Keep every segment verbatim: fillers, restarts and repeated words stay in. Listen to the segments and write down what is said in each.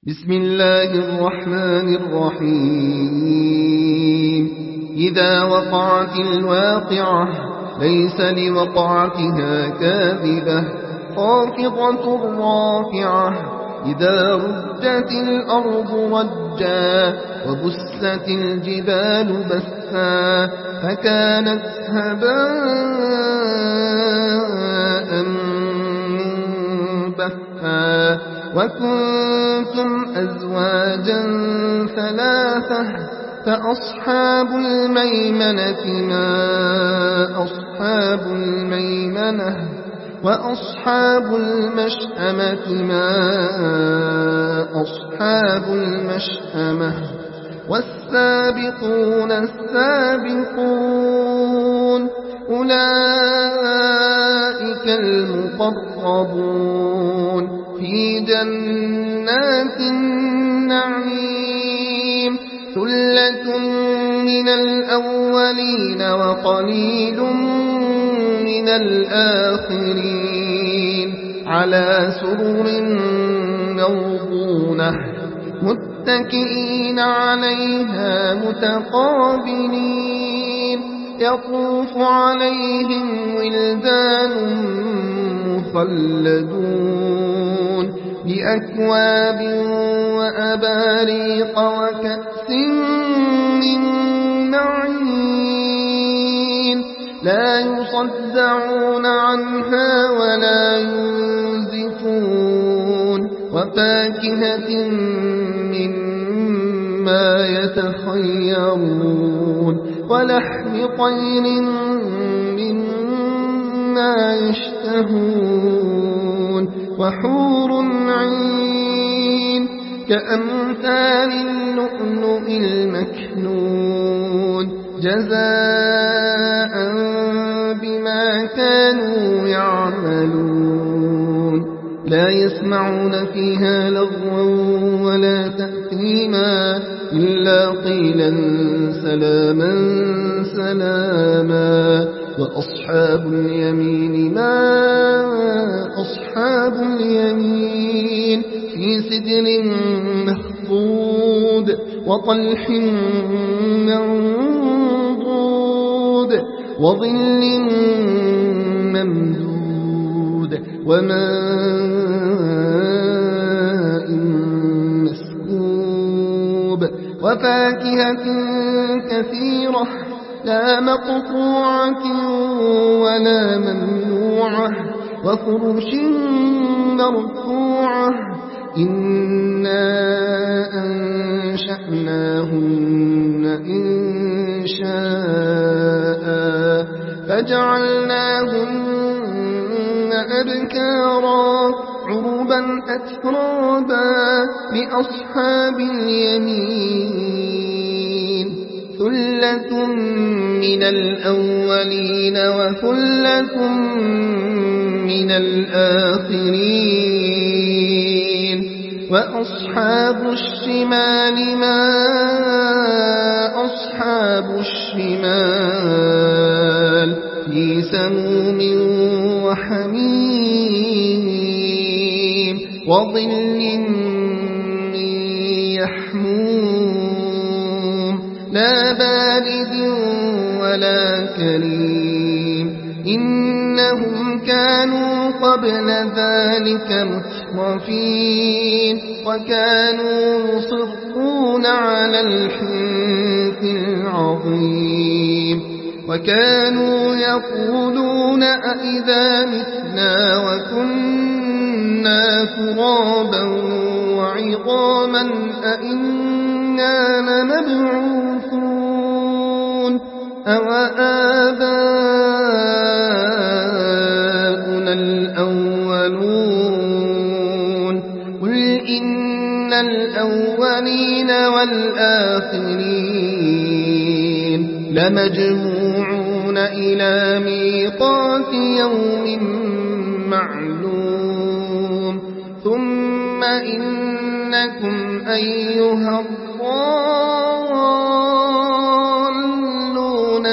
بسم الله الرحمن الرحيم إذا وقعت الواقعة ليس لوقعتها كاذبة خافضة رافعة إذا رجت الأرض رجا وبست الجبال بثا فكانت هباء منبثا وكنتم أزواجا ثلاثة فأصحاب الميمنة ما أصحاب الميمنة وأصحاب المشأمة ما أصحاب المشأمة والسابقون السابقون أولئك المقربون في جنات النعيم ثلة من الأولين وقليل من الآخرين على سرر موضونة متكئين عليها متقابلين يطوف عليهم ولدان مخلدون بأكواب وأباريق وكأس من معين لا يصدعون عنها ولا ينزفون وفاكهة مما يتخيرون ولحم طير مما يشتهون وحور عين كأمثال اللؤلؤ المكنون جزاء بما كانوا يعملون لا يسمعون فيها لغوا ولا تأثيما إلا قيلا سلاما سلاما وأصحاب اليمين ما أصحاب اليمين في سدر مخضود وطلح منضود وظل ممدود وماء مسكوب وفاكهة كثيرة لا مقطوعة ولا ممنوعة وفرش مرفوعة إنا أنشأناهن إنشاء فجعلناهن أبكارا عربا أترابا لأصحاب اليمين ثلة من الأولين وثلة من الآخرين وأصحاب الشمال ما أصحاب الشمال في سموم وحميم وظل من يحموم لا بارد ولا كريم إنهم كانوا قبل ذلك مترفين وكانوا يصرون على الحنث العظيم وكانوا يقولون أئذا متنا وكنا ترابا وعظاما أئنا لمبعوثون أو آباؤنا الأولون قل إن الأولين والآخرين لمجموعون إلى ميقات يوم معلوم ثم إنكم أيها الضالون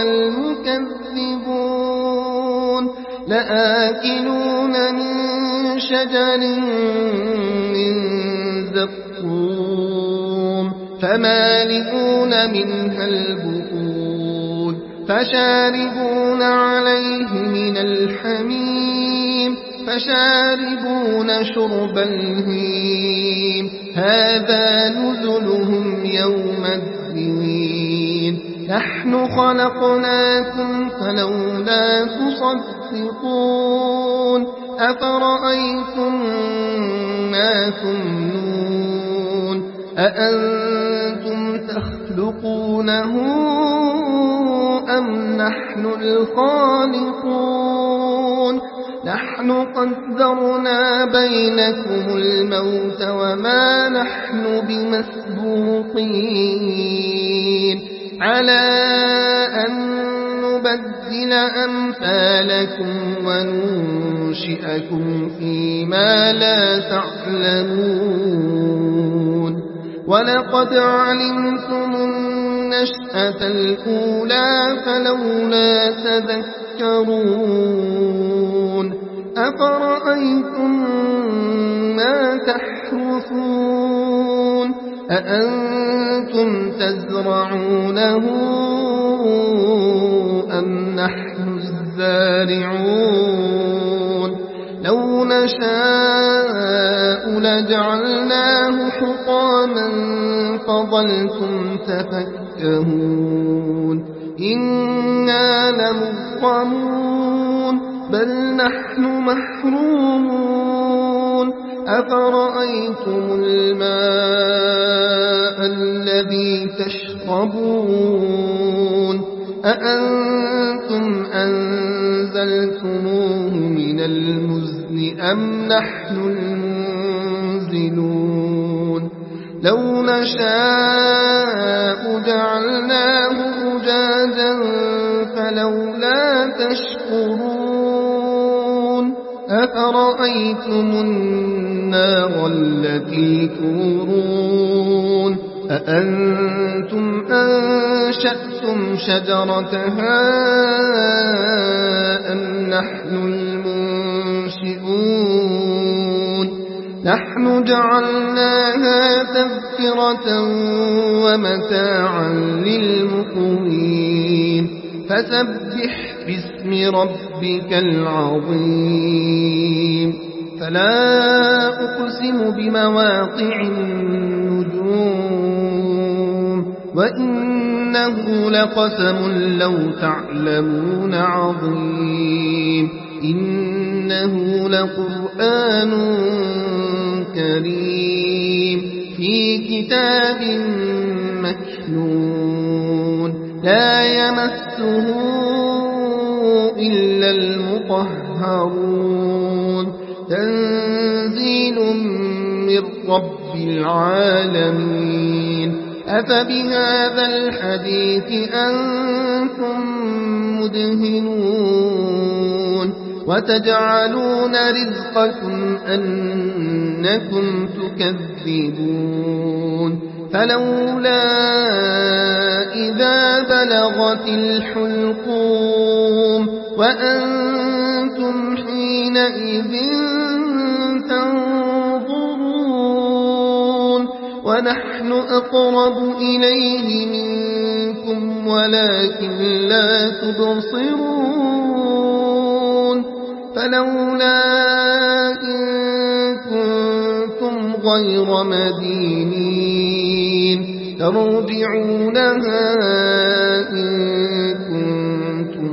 المكذبون لآكلون من شجر من الزقوم فمالئون منها البطون فشاربون عليه من الحميم فشاربون شرب الهيم هذا نزلهم يوم الدين نحن خلقناكم فلولا تصدقون أفرأيتم ما تمنون أأنتم تخلقونه أم نحن الخالقون نحن قدرنا بينكم الموت وما نحن بمسبوقين على أن نبدل أمثالكم وننشئكم فيما لا تعلمون ولقد علمتم النشأة الأولى فلولا تذكرون أفرأيتم ما تحرثون أأنتم تزرعونه أم نحن الزارعون لو نشاء لجعلناه حطاما فظلتم تفكهون إنا لمغرمون بل نحن محرومون أفرأيتم الماء الذي تشربون أأنتم أنزلتموه من المزن أم نحن المنزلون لو نشاء جعلناه أجاجا فلولا تشكرون أفرأيتم النار التي تورون أأنتم أنشأتم شجرتها أم نحن المنشئون نحن جعلناها تذكرة ومتاعا للمقوين فسبح باسم ربك العظيم فلا أقسم بمواقع النجوم وإنه لقسم لو تعلمون عظيم إنه لقرآن كريم في كتاب مكنون لا يمسه إلا المطهرون تنزيل من رب العالمين أفبهذا الحديث أنتم مدهنون وتجعلون رزقكم أنكم تكذبون فلولا إذا بلغت الحلقوم وأنتم حينئذ تنظرون ونحن أقرب إليه منكم ولكن لا تبصرون فلولا إن كنتم غير مدينين ترجعونها إن كنتم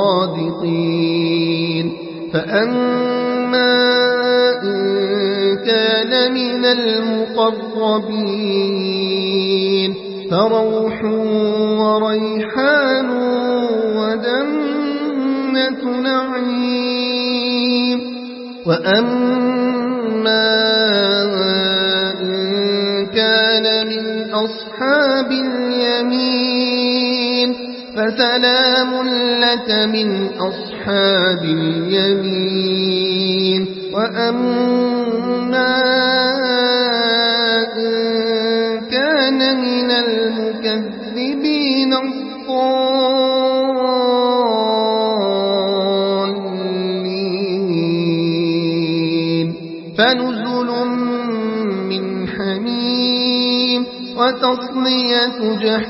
صادقين فأما إن كان من المقربين فروح وريحان وجنة نعيم وأما إن كان من أصحاب اليمين فسلام لك من أصحاب اليمين وأما إن كان من المكذبين الضالين فنزل من حميم وتصلية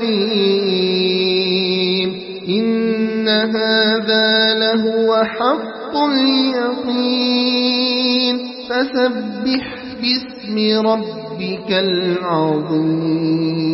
جحيم إن هذا لهو حق اليقين فسبح باسم ربك العظيم